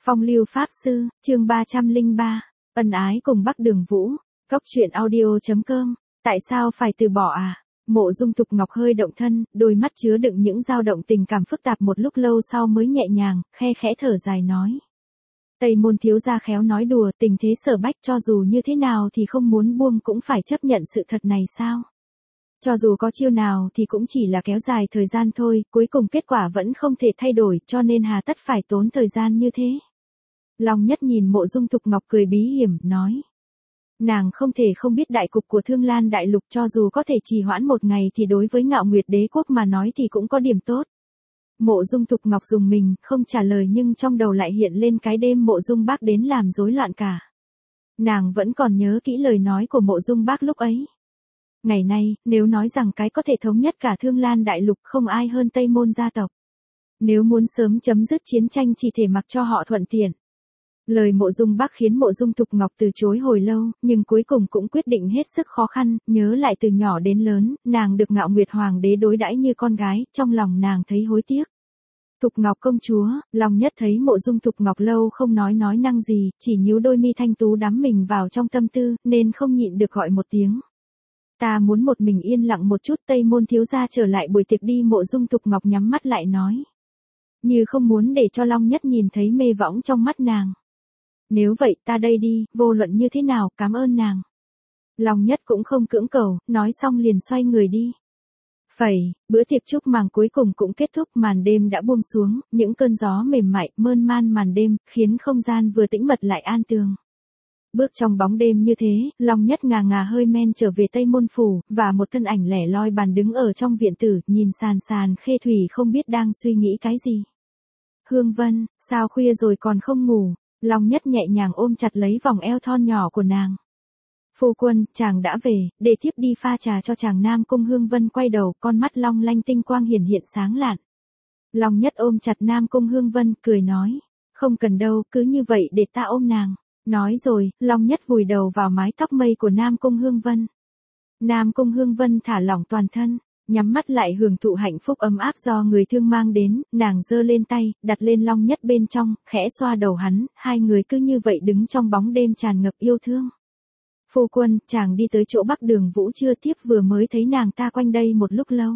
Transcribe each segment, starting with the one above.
Phong lưu pháp sư, chương 303, ân ái cùng Bắc Đường Vũ, Cốc truyện audio.com, tại sao phải từ bỏ à? Mộ Dung Thục Ngọc hơi động thân, đôi mắt chứa đựng những dao động tình cảm phức tạp một lúc lâu sau mới nhẹ nhàng, khe khẽ thở dài nói. Tây môn thiếu gia khéo nói đùa, tình thế sở bách cho dù như thế nào thì không muốn buông cũng phải chấp nhận sự thật này sao? Cho dù có chiêu nào thì cũng chỉ là kéo dài thời gian thôi, cuối cùng kết quả vẫn không thể thay đổi cho nên hà tất phải tốn thời gian như thế. Long Nhất nhìn Mộ Dung Thục Ngọc cười bí hiểm, nói. Nàng không thể không biết đại cục của Thương Lan Đại Lục, cho dù có thể trì hoãn một ngày thì đối với Ngạo Nguyệt Đế Quốc mà nói thì cũng có điểm tốt. Mộ Dung Thục Ngọc dùng mình, không trả lời nhưng trong đầu lại hiện lên cái đêm Mộ Dung Bác đến làm rối loạn cả. Nàng vẫn còn nhớ kỹ lời nói của Mộ Dung Bác lúc ấy. Ngày nay, nếu nói rằng cái có thể thống nhất cả Thương Lan Đại Lục không ai hơn Tây Môn gia tộc. Nếu muốn sớm chấm dứt chiến tranh chỉ thể mặc cho họ thuận tiện. Lời Mộ Dung Bác khiến Mộ Dung Thục Ngọc từ chối hồi lâu, nhưng cuối cùng cũng quyết định hết sức khó khăn, nhớ lại từ nhỏ đến lớn, nàng được Ngạo Nguyệt Hoàng đế đối đãi như con gái, trong lòng nàng thấy hối tiếc. Thục Ngọc công chúa, Long Nhất thấy Mộ Dung Thục Ngọc lâu không nói năng gì, chỉ nhíu đôi mi thanh tú đắm mình vào trong tâm tư, nên không nhịn được gọi một tiếng. Ta muốn một mình yên lặng một chút. Tây môn thiếu gia trở lại buổi tiệc đi. Mộ Dung Thục Ngọc nhắm mắt lại nói. Như không muốn để cho Long Nhất nhìn thấy mê võng trong mắt nàng. Nếu vậy ta đây đi, vô luận như thế nào, cảm ơn nàng. Long Nhất cũng không cưỡng cầu, nói xong liền xoay người đi. Bữa tiệc chúc mừng cuối cùng cũng kết thúc, màn đêm đã buông xuống, những cơn gió mềm mại, mơn man màn đêm, khiến không gian vừa tĩnh mật lại an tường. Bước trong bóng đêm như thế, Long Nhất ngà hơi men trở về Tây Môn Phủ, và một thân ảnh lẻ loi bàn đứng ở trong viện tử, nhìn sàn khê thủy không biết đang suy nghĩ cái gì. Hương Vân, sao khuya rồi còn không ngủ? Long Nhất nhẹ nhàng ôm chặt lấy vòng eo thon nhỏ của nàng. Phu quân, chàng đã về, để thiếp đi pha trà cho chàng. Nam Cung Hương Vân quay đầu, con mắt long lanh tinh quang hiển hiện sáng lạn. Long Nhất ôm chặt Nam Cung Hương Vân, cười nói. Không cần đâu, cứ như vậy để ta ôm nàng. Nói rồi, Long Nhất vùi đầu vào mái tóc mây của Nam Cung Hương Vân. Nam Cung Hương Vân thả lỏng toàn thân, nhắm mắt lại hưởng thụ hạnh phúc ấm áp do người thương mang đến, nàng giơ lên tay, đặt lên Long Nhất bên trong, khẽ xoa đầu hắn, hai người cứ như vậy đứng trong bóng đêm tràn ngập yêu thương. Phu quân, chàng đi tới chỗ Bắc Đường Vũ chưa? Thiếp vừa mới thấy nàng ta quanh đây một lúc lâu.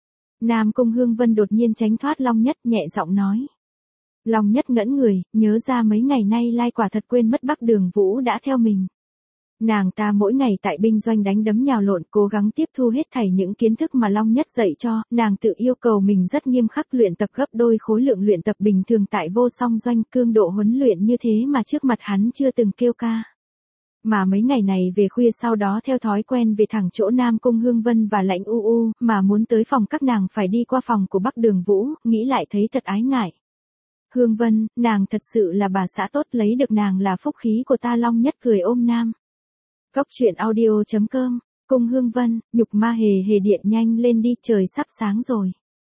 Nam Cung Hương Vân đột nhiên tránh thoát Long Nhất, nhẹ giọng nói. Long Nhất ngẩn người, nhớ ra mấy ngày nay lai quả thật quên mất Bắc Đường Vũ đã theo mình. Nàng ta mỗi ngày tại binh doanh đánh đấm nhào lộn, cố gắng tiếp thu hết thảy những kiến thức mà Long Nhất dạy cho, nàng tự yêu cầu mình rất nghiêm khắc, luyện tập gấp đôi khối lượng luyện tập bình thường tại Vô Song Doanh, cương độ huấn luyện như thế mà trước mặt hắn chưa từng kêu ca. Mà mấy ngày này về khuya sau đó theo thói quen về thẳng chỗ Nam Cung Hương Vân và Lãnh U, mà muốn tới phòng các nàng phải đi qua phòng của Bắc Đường Vũ, nghĩ lại thấy thật ái ngại. Hương Vân, nàng thật sự là bà xã tốt, lấy được nàng là phúc khí của ta. Long Nhất cười ôm Nam. Cốc truyện audio.com, Cung Hương Vân, nhục ma hề điện nhanh lên đi, trời sắp sáng rồi.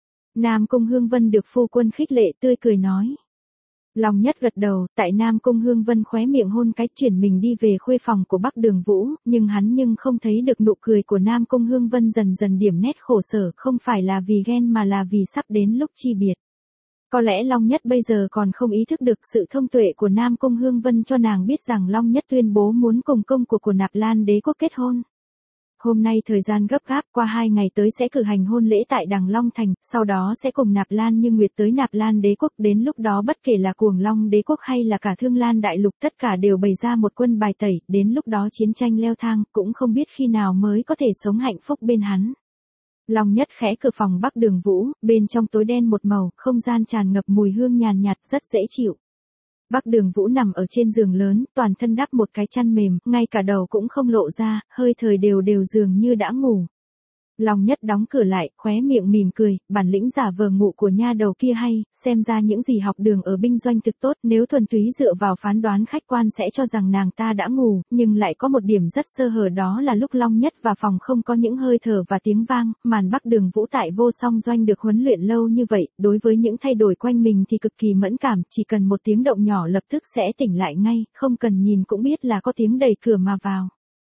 Nam Cung Hương Vân được phu quân khích lệ, tươi cười nói. Long Nhất gật đầu, tại Nam Cung Hương Vân khóe miệng hôn cái, chuyển mình đi về khuê phòng của Bắc Đường Vũ, nhưng hắn không thấy được nụ cười của Nam Cung Hương Vân dần dần điểm nét khổ sở, không phải là vì ghen mà là vì sắp đến lúc chi biệt. Có lẽ Long Nhất bây giờ còn không ý thức được sự thông tuệ của Nam Cung Hương Vân cho nàng biết rằng Long Nhất tuyên bố muốn cùng công của Nạp Lan Đế Quốc kết hôn. Hôm nay thời gian gấp gáp, qua 2 ngày tới sẽ cử hành hôn lễ tại Đằng Long Thành, sau đó sẽ cùng Nạp Lan Như Nguyệt tới Nạp Lan Đế Quốc, đến lúc đó bất kể là Cuồng Long Đế Quốc hay là cả Thương Lan Đại Lục tất cả đều bày ra một quân bài tẩy, đến lúc đó chiến tranh leo thang, cũng không biết khi nào mới có thể sống hạnh phúc bên hắn. Long Nhất khẽ cửa phòng Bắc Đường Vũ, bên trong tối đen một màu, không gian tràn ngập mùi hương nhàn nhạt rất dễ chịu. Bắc Đường Vũ nằm ở trên giường lớn, toàn thân đắp một cái chăn mềm, ngay cả đầu cũng không lộ ra, hơi thời đều dường như đã ngủ. Long Nhất đóng cửa lại, khóe miệng mỉm cười, bản lĩnh giả vờ ngủ của nha đầu kia hay, xem ra những gì học đường ở binh doanh thực tốt, nếu thuần túy dựa vào phán đoán khách quan sẽ cho rằng nàng ta đã ngủ, nhưng lại có một điểm rất sơ hở, đó là lúc Long Nhất vào phòng không có những hơi thở và tiếng vang, màn Bắc Đường Vũ tại Vô Song Doanh được huấn luyện lâu như vậy, đối với những thay đổi quanh mình thì cực kỳ mẫn cảm, chỉ cần một tiếng động nhỏ lập tức sẽ tỉnh lại ngay, không cần nhìn cũng biết là có tiếng đẩy cửa mà vào.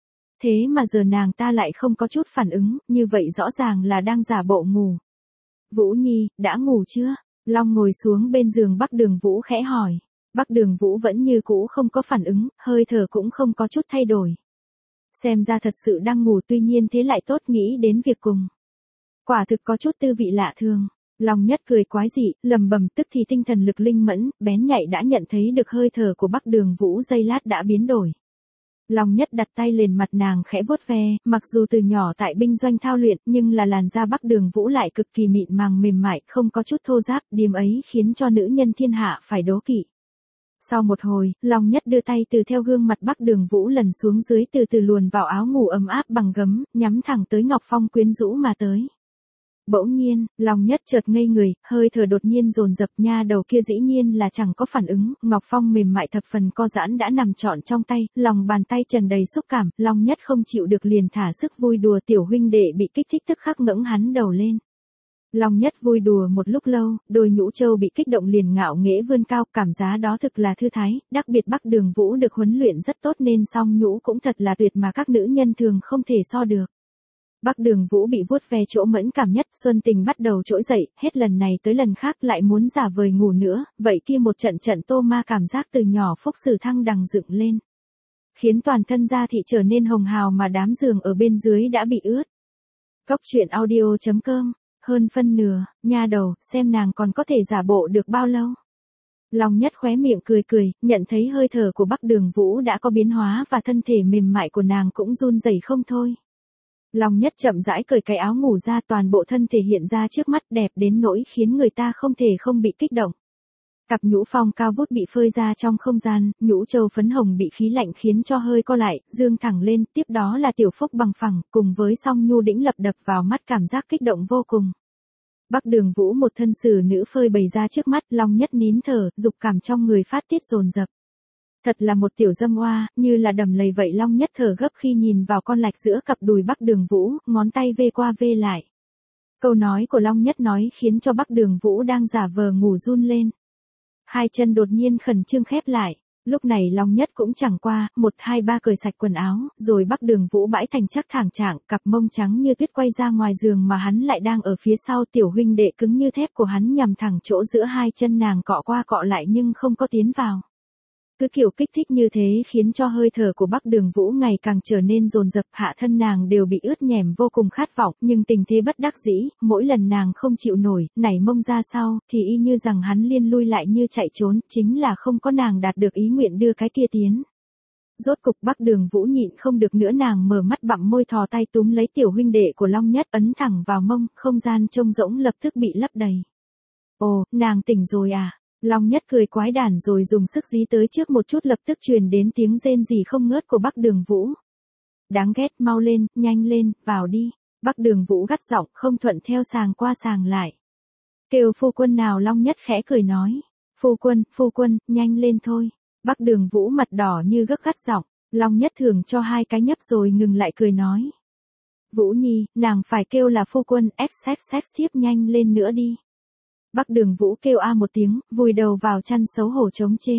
Thế mà giờ nàng ta lại không có chút phản ứng, như vậy rõ ràng là đang giả bộ ngủ. Vũ Nhi, đã ngủ chưa? Long ngồi xuống bên giường Bắc Đường Vũ khẽ hỏi. Bắc Đường Vũ vẫn như cũ không có phản ứng, hơi thở cũng không có chút thay đổi. Xem ra thật sự đang ngủ, tuy nhiên thế lại tốt, nghĩ đến việc cùng. Quả thực có chút tư vị lạ thường. Long Nhất cười quái dị, lầm bầm, tức thì tinh thần lực linh mẫn, bén nhạy đã nhận thấy được hơi thở của Bắc Đường Vũ giây lát đã biến đổi. Long Nhất đặt tay lên mặt nàng khẽ vuốt ve, mặc dù từ nhỏ tại binh doanh thao luyện, nhưng là làn da Bắc Đường Vũ lại cực kỳ mịn màng mềm mại, không có chút thô ráp, điểm ấy khiến cho nữ nhân thiên hạ phải đố kỵ. Sau một hồi, Long Nhất đưa tay từ theo gương mặt Bắc Đường Vũ lần xuống dưới, từ từ luồn vào áo ngủ ấm áp bằng gấm, nhắm thẳng tới Ngọc Phong quyến rũ mà tới. Bỗng nhiên, Long Nhất chợt ngây người, hơi thở đột nhiên dồn dập, nha đầu kia dĩ nhiên là chẳng có phản ứng, Ngọc Phong mềm mại thập phần co giãn đã nằm trọn trong tay, lòng bàn tay tràn đầy xúc cảm, Long Nhất không chịu được liền thả sức vui đùa, tiểu huynh đệ bị kích thích tức khắc ngẩng hắn đầu lên. Long Nhất vui đùa một lúc lâu, đôi nhũ trâu bị kích động liền ngạo nghễ vươn cao, cảm giá đó thực là thư thái, đặc biệt Bắc Đường Vũ được huấn luyện rất tốt nên song nhũ cũng thật là tuyệt mà các nữ nhân thường không thể so được. Bắc Đường Vũ bị vuốt ve chỗ mẫn cảm nhất, xuân tình bắt đầu trỗi dậy, hết lần này tới lần khác lại muốn giả vời ngủ nữa, vậy kia một trận trận tô ma cảm giác từ nhỏ phúc sử thăng đằng dựng lên. Khiến toàn thân da thị trở nên hồng hào mà đám giường ở bên dưới đã bị ướt. Cốc truyện audio.com, hơn phân nửa, nha đầu, xem nàng còn có thể giả bộ được bao lâu. Long Nhất khóe miệng cười cười, nhận thấy hơi thở của Bắc Đường Vũ đã có biến hóa và thân thể mềm mại của nàng cũng run rẩy không thôi. Long Nhất chậm rãi cởi cái áo ngủ ra, toàn bộ thân thể hiện ra trước mắt, đẹp đến nỗi khiến người ta không thể không bị kích động. Cặp nhũ phong cao vút bị phơi ra trong không gian, nhũ trâu phấn hồng bị khí lạnh khiến cho hơi co lại, dương thẳng lên, tiếp đó là tiểu phúc bằng phẳng, cùng với song nhu đĩnh lập đập vào mắt, cảm giác kích động vô cùng. Bắc Đường Vũ một thân xử nữ phơi bày ra trước mắt, Long Nhất nín thở, dục cảm trong người phát tiết dồn dập. Thật là một tiểu dâm oa, như là đầm lầy vậy. Long Nhất thở gấp khi nhìn vào con lạch giữa cặp đùi Bắc Đường Vũ, ngón tay vê qua vê lại. Câu nói của Long Nhất nói khiến cho Bắc Đường Vũ đang giả vờ ngủ run lên. Hai chân đột nhiên khẩn trương khép lại. Lúc này Long Nhất cũng chẳng qua, 1, 2, 3 cởi sạch quần áo, rồi Bắc Đường Vũ bãi thành chắc thẳng trạng, cặp mông trắng như tuyết quay ra ngoài giường mà hắn lại đang ở phía sau, tiểu huynh đệ cứng như thép của hắn nhằm thẳng chỗ giữa hai chân nàng cọ qua cọ lại nhưng không có tiến vào. Cứ kiểu kích thích như thế khiến cho hơi thở của Bắc Đường Vũ ngày càng trở nên dồn dập, hạ thân nàng đều bị ướt nhèm vô cùng khát vọng, nhưng tình thế bất đắc dĩ, mỗi lần nàng không chịu nổi, nảy mông ra sau, thì y như rằng hắn liên lui lại như chạy trốn, chính là không có nàng đạt được ý nguyện đưa cái kia tiến. Rốt cục Bắc Đường Vũ nhịn không được nữa, nàng mở mắt bặm môi thò tay túm lấy tiểu huynh đệ của Long Nhất, ấn thẳng vào mông, không gian trông rỗng lập tức bị lấp đầy. Ồ, nàng tỉnh rồi à? Long Nhất cười quái đản rồi dùng sức dí tới trước một chút, lập tức truyền đến tiếng rên rỉ không ngớt của Bắc Đường Vũ. Đáng ghét, mau lên, nhanh lên, vào đi. Bắc Đường Vũ gắt giọng, không thuận theo sàng qua sàng lại. Kêu phu quân nào? Long Nhất khẽ cười nói. Phu quân, nhanh lên thôi. Bắc Đường Vũ mặt đỏ như gấc gắt giọng. Long Nhất thường cho 2 cái nhấp rồi ngừng lại cười nói. Vũ Nhi, nàng phải kêu là phu quân, xx tiếp nhanh lên nữa đi. Bắc Đường Vũ kêu a một tiếng, vùi đầu vào chăn xấu hổ chống chế.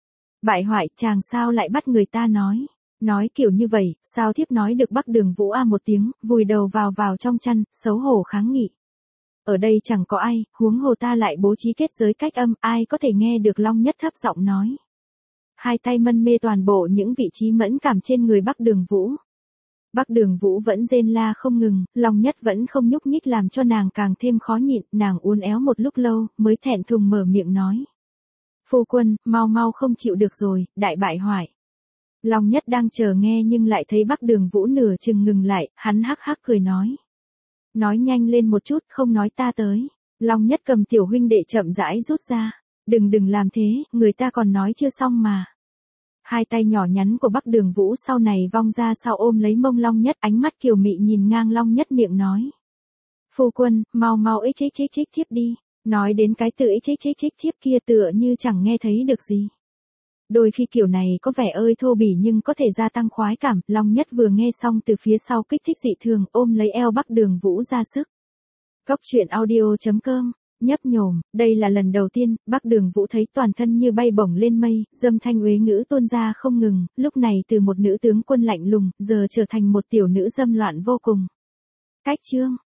Bại hoại, chàng sao lại bắt người ta nói. Nói kiểu như vậy, sao thiếp nói được? Bắc Đường Vũ a một tiếng, vùi đầu vào trong chăn, xấu hổ kháng nghị. Ở đây chẳng có ai, huống hồ ta lại bố trí kết giới cách âm, ai có thể nghe được? Long Nhất thấp giọng nói. Hai tay mân mê toàn bộ những vị trí mẫn cảm trên người Bắc Đường Vũ. Bắc Đường Vũ vẫn rên la không ngừng, Long Nhất vẫn không nhúc nhích làm cho nàng càng thêm khó nhịn, nàng uốn éo một lúc lâu, mới thẹn thùng mở miệng nói. Phu quân, mau không chịu được rồi, đại bại hoại. Long Nhất đang chờ nghe nhưng lại thấy Bắc Đường Vũ nửa chừng ngừng lại, hắn hắc hắc cười nói. Nói nhanh lên một chút, không nói ta tới. Long Nhất cầm tiểu huynh đệ chậm rãi rút ra. Đừng làm thế, người ta còn nói chưa xong mà. Hai tay nhỏ nhắn của Bắc Đường Vũ sau này vong ra sau ôm lấy mông Long Nhất, ánh mắt kiều mị nhìn ngang Long Nhất miệng nói. Phu quân, mau ích thiếp đi. Nói đến cái từ ích thiếp kia tựa như chẳng nghe thấy được gì. Đôi khi kiểu này có vẻ ơi thô bỉ nhưng có thể gia tăng khoái cảm. Long Nhất vừa nghe xong từ phía sau kích thích dị thường, ôm lấy eo Bắc Đường Vũ ra sức. Cốc truyện audio.com, nhấp nhổm, đây là lần đầu tiên, Bắc Đường Vũ thấy toàn thân như bay bổng lên mây, dâm thanh uế ngữ tuôn ra không ngừng, lúc này từ một nữ tướng quân lạnh lùng, giờ trở thành một tiểu nữ dâm loạn vô cùng. Cách chương